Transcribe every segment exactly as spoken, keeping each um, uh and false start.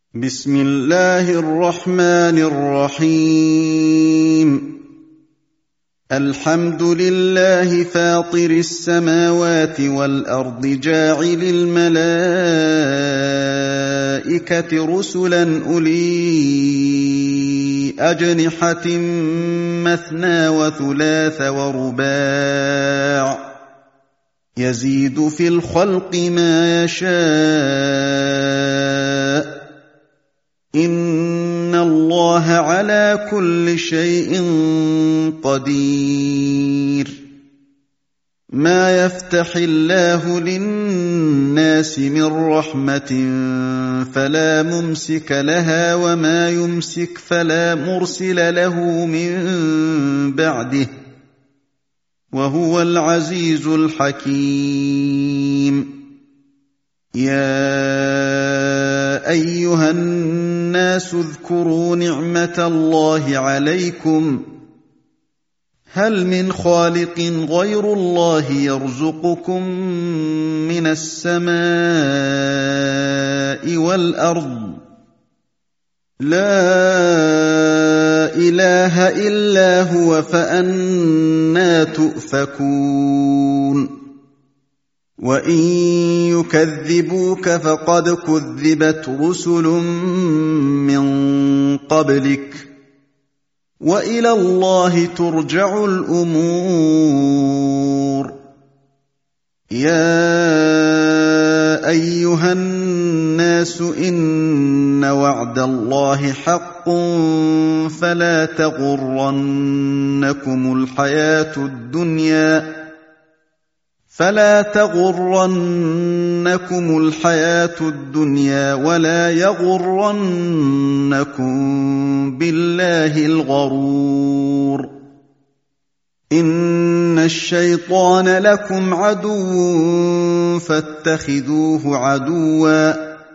بسم الله الرحمن الرحيم الحمد لله فاطر السماوات والأرض جاعل الملائكة رسلا أولي أجنحة مثنى وثلاث ورباع يزيد في الخلق ما يشاء إن الله على كل شيء قدير ما يفتح الله للناس من رحمة فلا ممسك لها وما يمسك فلا مرسل له من بعده وهو العزيز الحكيم يا أيها الناس اذكروا نعمة الله عليكم هل من خالق غير الله يرزقكم من السماء والأرض لا إله إلا هو فأنى تؤفكون وإن يكذبوك فقد كذبت رسل من قبلك وإلى الله ترجع الأمور يا أيها الناس إن وعد الله حق فلا تغرنكم الحياة الدنيا فلا تغرنكم الحياة الدنيا ولا يغرنكم بالله الغرور إن الشيطان لكم عدو فاتخذوه عدوا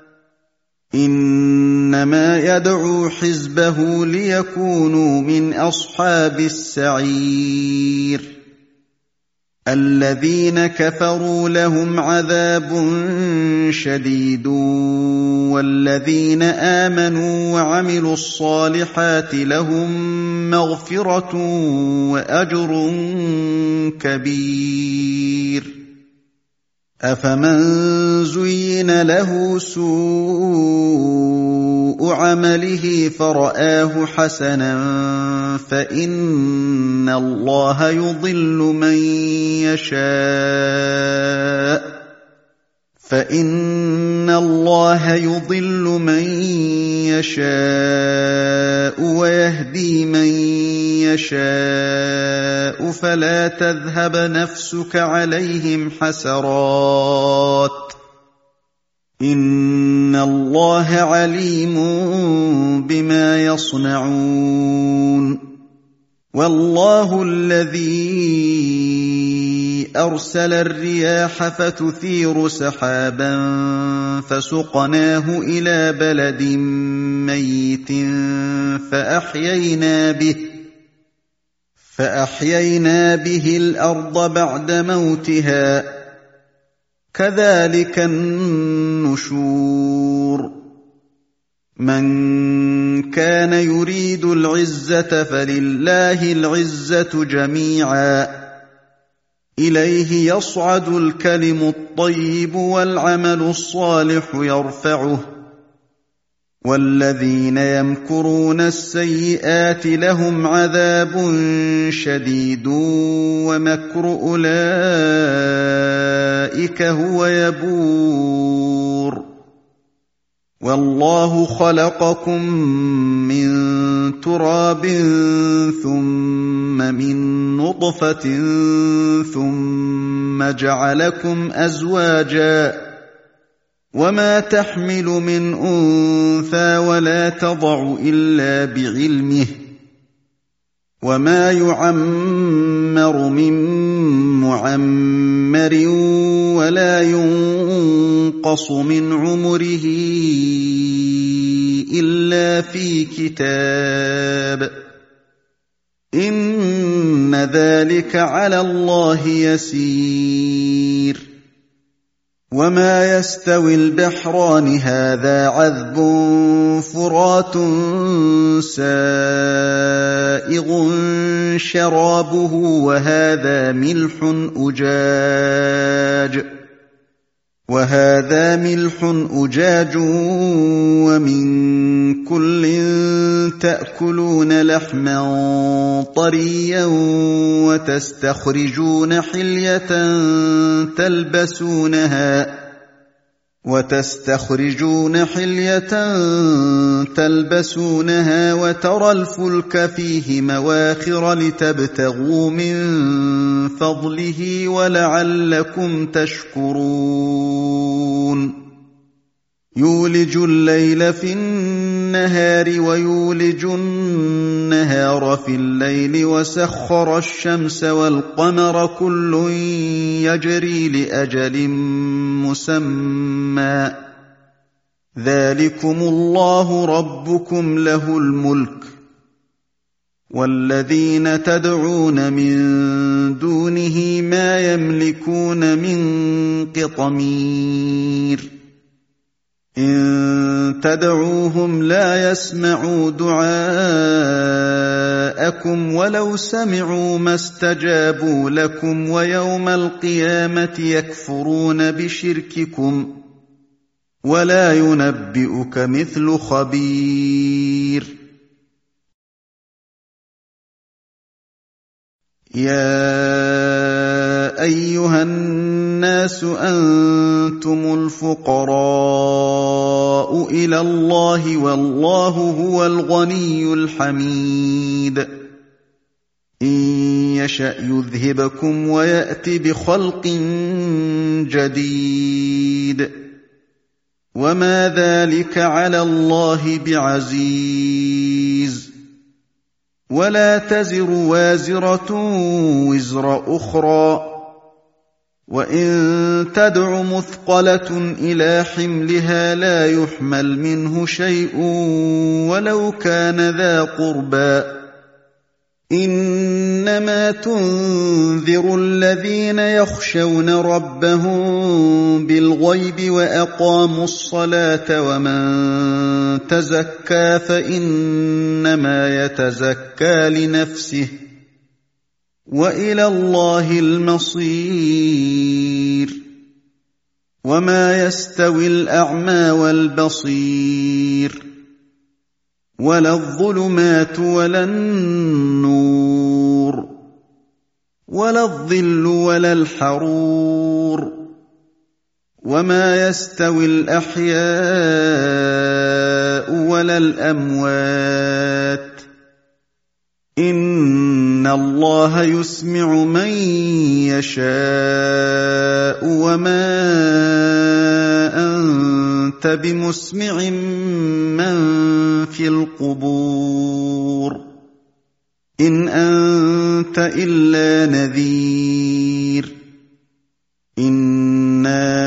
إنما يدعو حزبه ليكونوا من أصحاب السعير الذين كفروا لهم عذاب شديد والذين آمنوا وعملوا الصالحات لهم مغفرة وأجر كبير أفمن زين له سوء عمله فرآه حسنا فإن الله يضل من يشاء فإن الله يضل من يشاء ويهدي من يشاء فلا تذهب نفسك عليهم حسرات إن الله عليم بما يصنعون والله الذي أرسل الرياح فتثير سحابا فسقناه إلى بلد ميت فأحيينا به فأحيينا به الأرض بعد موتها كذلك النشور من كان يريد العزة فلله العزة جميعا إليه يصعد الكلم الطيب والعمل الصالح يرفعه والذين يمكرون السيئات لهم عذاب شديد ومكر أولئك هو يبور والله خلقكم من تراب ثم من نطفة ثم جعلكم أزواجا وما تحمل من أنثى ولا تضع إلا بعلمه وما يعمر من معمر ولا ينقص من عمره إلا في كتاب إن ذلك على الله يسير وما يستوي البحران هذا عذب فرات سائغ شرابه وهذا ملح أجاج وهذا ملح أجاج ومن كل تأكلون لحما طريا وتستخرجون حلية تلبسونها وتستخرجون حلية تلبسونها وترى الفلك فيه مواخر لتبتغوا من فضله ولعلكم تشكرون يولج الليل في النهار ويولج النهار في الليل وسخر الشمس والقمر كل يجري لأجل مسمى ذلكم الله ربكم له الملك والذين تدعون من دونه ما يملكون من قطمير إن تدعوهم لا يسمعوا دعاءكم ولو سمعوا ما استجابوا لكم ويوم القيامة يكفرون بشرككم ولا ينبئك مثل خبير يا أيها الناس أنتم الفقراء إلى الله والله هو الغني الحميد إن يشأ يذهبكم ويأت بخلق جديد وما ذلك على الله بعزيز ولا تزر وازرة وزر أخرى وإن تدع مثقلة إلى حملها لا يحمل منه شيء ولو كان ذا قربى إنما تنذر الذين يخشون ربهم بالغيب وأقاموا الصلاة ومن تزكى فإنما يتزكى لنفسه وإلى الله المصير وما يستوي الأعمى والبصير ولا الظلمات ولا النور ولا الظل ولا الحرور وما يستوي الأحياء ولا الأموات إن الله يسمع من يشاء وما أنت بمسمع من في القبور إن أنت إلا نذير إنا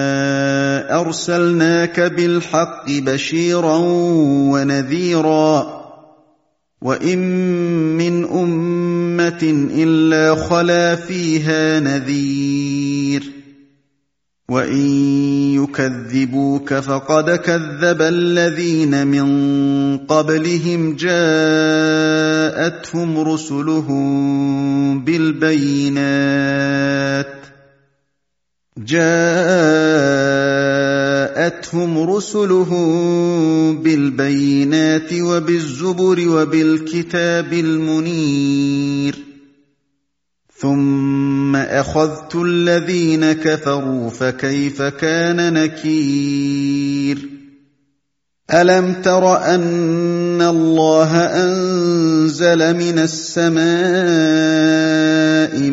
أرسلناك بالحق بشيرا ونذيرا وإن من أمة إلا خلا فيها نذير وإن يكذبوك فقد كذب الذين من قبلهم جاءتهم رسلهم بالبينات جاءتهم رسلهم بالبينات وبالزبر وبالكتاب المنير ثم أخذت الذين كفروا فكيف كان نكير ألم تر أن الله أنزل من السماء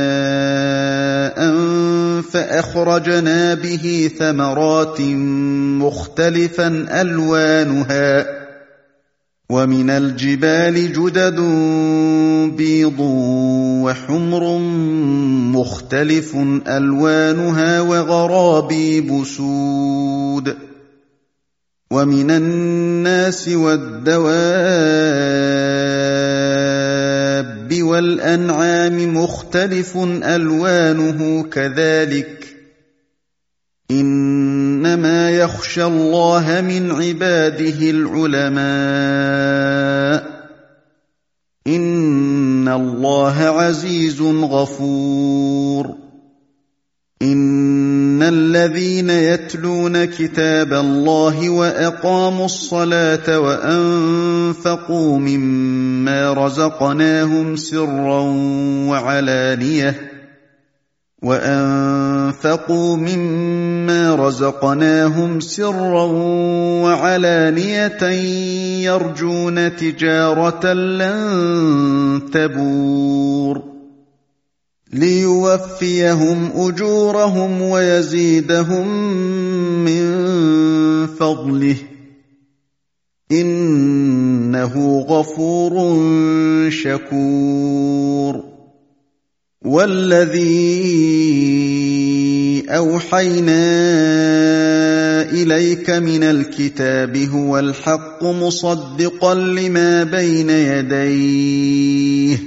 ماء فأخرجنا به ثمرات مختلفا ألوانها ومن الجبال جدد بيض وحمر مختلف ألوانها وغرابيب سود ومن الناس والدواب والأنعام مختلف ألوانه كذلك إنما يخشى الله من عباده العلماء إن الله عزيز غفور إن الذين يتلون كتاب الله وأقاموا الصلاة وأنفقوا مما رزقناهم سرا وعلانية وأنفقوا مما رزقناهم سرا وعلانية يرجون تجارة لن تبور ليوفيهم أجورهم ويزيدهم من فضله إنه غفور شكور والذي أوحينا إليك من الكتاب هو الحق مصدقا لما بين يديه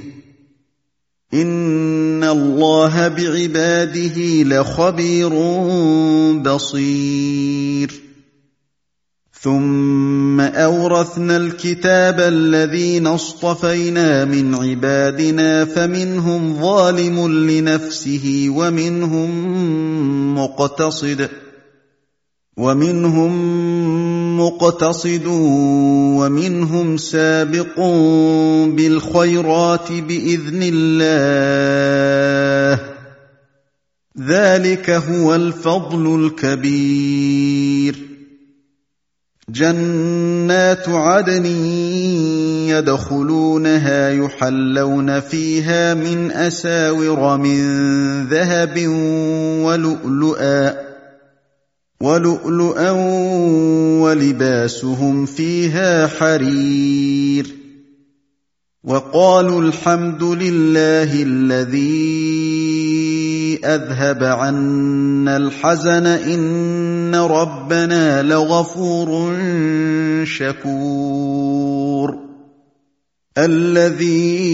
إن الله بعباده لخبير بصير ثم أورثنا الكتاب الذين اصطفينا من عبادنا فمنهم ظالم لنفسه ومنهم مقتصد ومنهم مقتصد ومنهم سابق بالخيرات بإذن الله ذلك هو الفضل الكبير جنات عدن يدخلونها يحلون فيها من أساور من ذهب ولؤلؤا ولؤلؤا ولباسهم فيها حرير وقالوا الحمد لله الذي أذهب عنا الحزن إن ربنا لغفور شكور الذي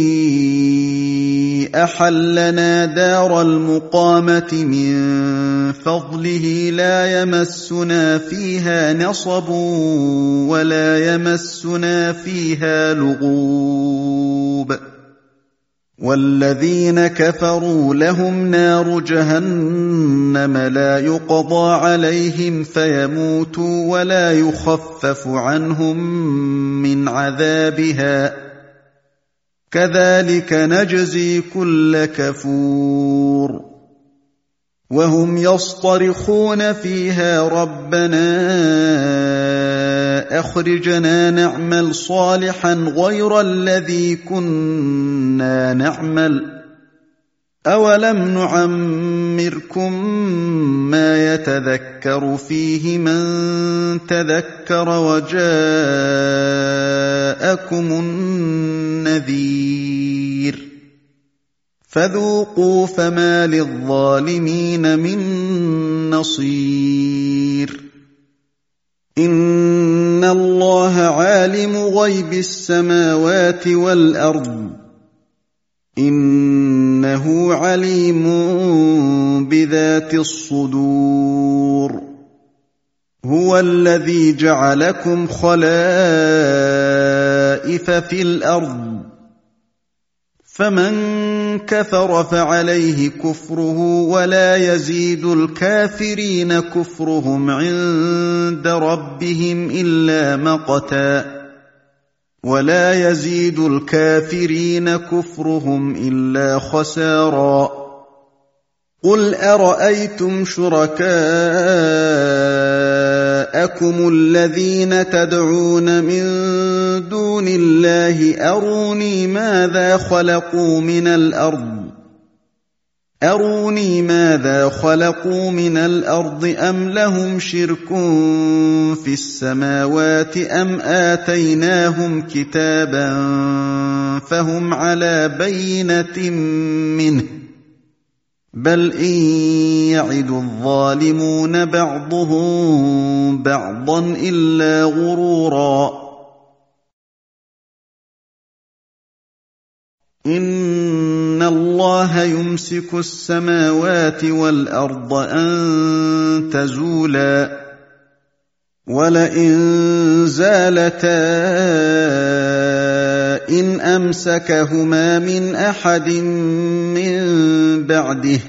أحلنا دار المقامة من فضله لا يمسنا فيها نصب ولا يمسنا فيها لغوب والذين كفروا لهم نار جهنم لا يقضى عليهم فيموتوا ولا يخفف عنهم من عذابها كذلك نجزي كل كفور وهم يصطرخون فيها ربنا أخرجنا نعمل صالحا غير الذي كنا نعمل أولم نعمركم ما يتذكر فيه من تذكر وجاءكم النذير فذوقوا فما للظالمين من نصير إن الله عالم غيب السماوات والأرض إنه عليم بذات الصدور هو الذي جعلكم خلائف في الأرض فمن كفر فعليه كفره ولا يزيد الكافرين كفرهم عند ربهم إلا مقتا ولا يزيد الكافرين كفرهم إلا خسارا قل أرأيتم شركاءكم الذين تدعون من دون الله أروني ماذا خلقوا من الأرض أروني ماذا خلقوا من الأرض أم لهم شرك في السماوات أم آتيناهم كتابا فهم على بينة منه بل إن يعد الظالمون بعضهم بعضا إلا غرورا إن اللَّهَ يُمْسِكُ السَّمَاوَاتِ وَالْأَرْضَ أَن تَزُولَا وَلَئِن زَالَتَا إِنْ أَمْسَكَهُمَا مِنْ أَحَدٍ مِّن بَعْدِهِ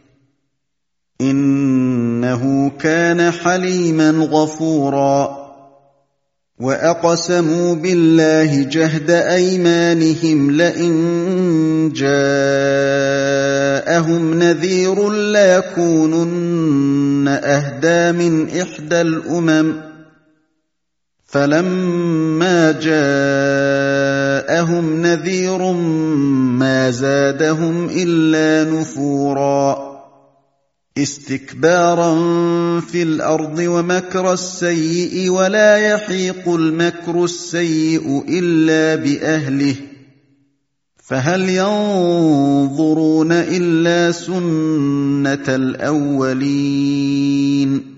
إِنَّهُ كَانَ حَلِيمًا غَفُورًا وَأَقْسَمُوا بِاللَّهِ جَهْدَ أَيْمَانِهِمْ لَئِن جَاءَهُمْ نَذِيرٌ لَّيَكُونُنَّ أَهْدَىٰ مِنْ إِحْدَى الْأُمَمِ فَلَمَّا جَاءَهُمْ نَذِيرٌ مَّا زَادَهُمْ إِلَّا نُفُورًا اسْتِكْبَارًا فِي الْأَرْضِ وَمَكْرَ السَّيِّئِ وَلَا يَحِيقُ الْمَكْرُ السَّيِّئُ إِلَّا بِأَهْلِهِ فَهَلْ يَنظُرُونَ إِلَّا سُنَّةَ الْأَوَّلِينَ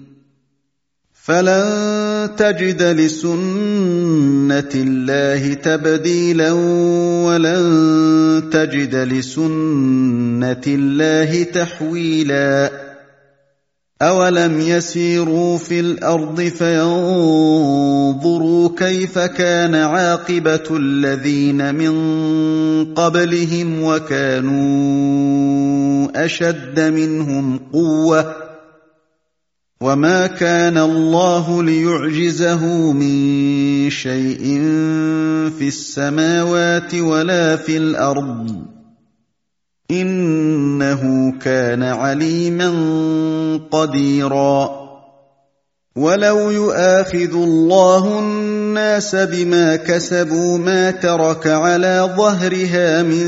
فَلَن تَجِدَ لِسُنَّةِ اللَّهِ تَبْدِيلًا وَلَن تَجِدَ لِسُنَّةِ اللَّهِ تَحْوِيلًا أَوَلَمْ يَسِيرُوا فِي الْأَرْضِ فَيَنظُرُوا كَيْفَ كَانَ عَاقِبَةُ الَّذِينَ مِن قَبْلِهِمْ وَكَانُوا أَشَدَّ مِنْهُمْ قُوَّةً وَمَا كَانَ اللَّهُ لِيُعْجِزَهُ مِن شَيْءٍ فِي السَّمَاوَاتِ وَلَا فِي الْأَرْضِ إِنَّهُ كَانَ عَلِيمًا قَدِيرًا وَلَوْ يُؤَاخِذُ اللَّهُ النَّاسَ بِمَا كَسَبُوا مَا تَرَكَ عَلَىٰ ظَهْرِهَا مِن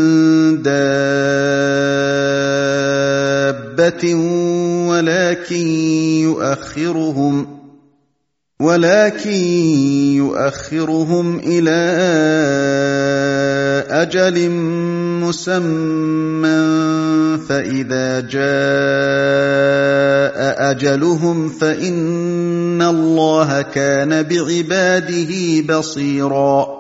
دَابَّةٍ وَلَٰكِن يُؤَخِّرُهُمْ ولكن يؤخرهم إلى أجل مسمى فإذا جاء أجلهم فإن الله كان بعباده بصيرا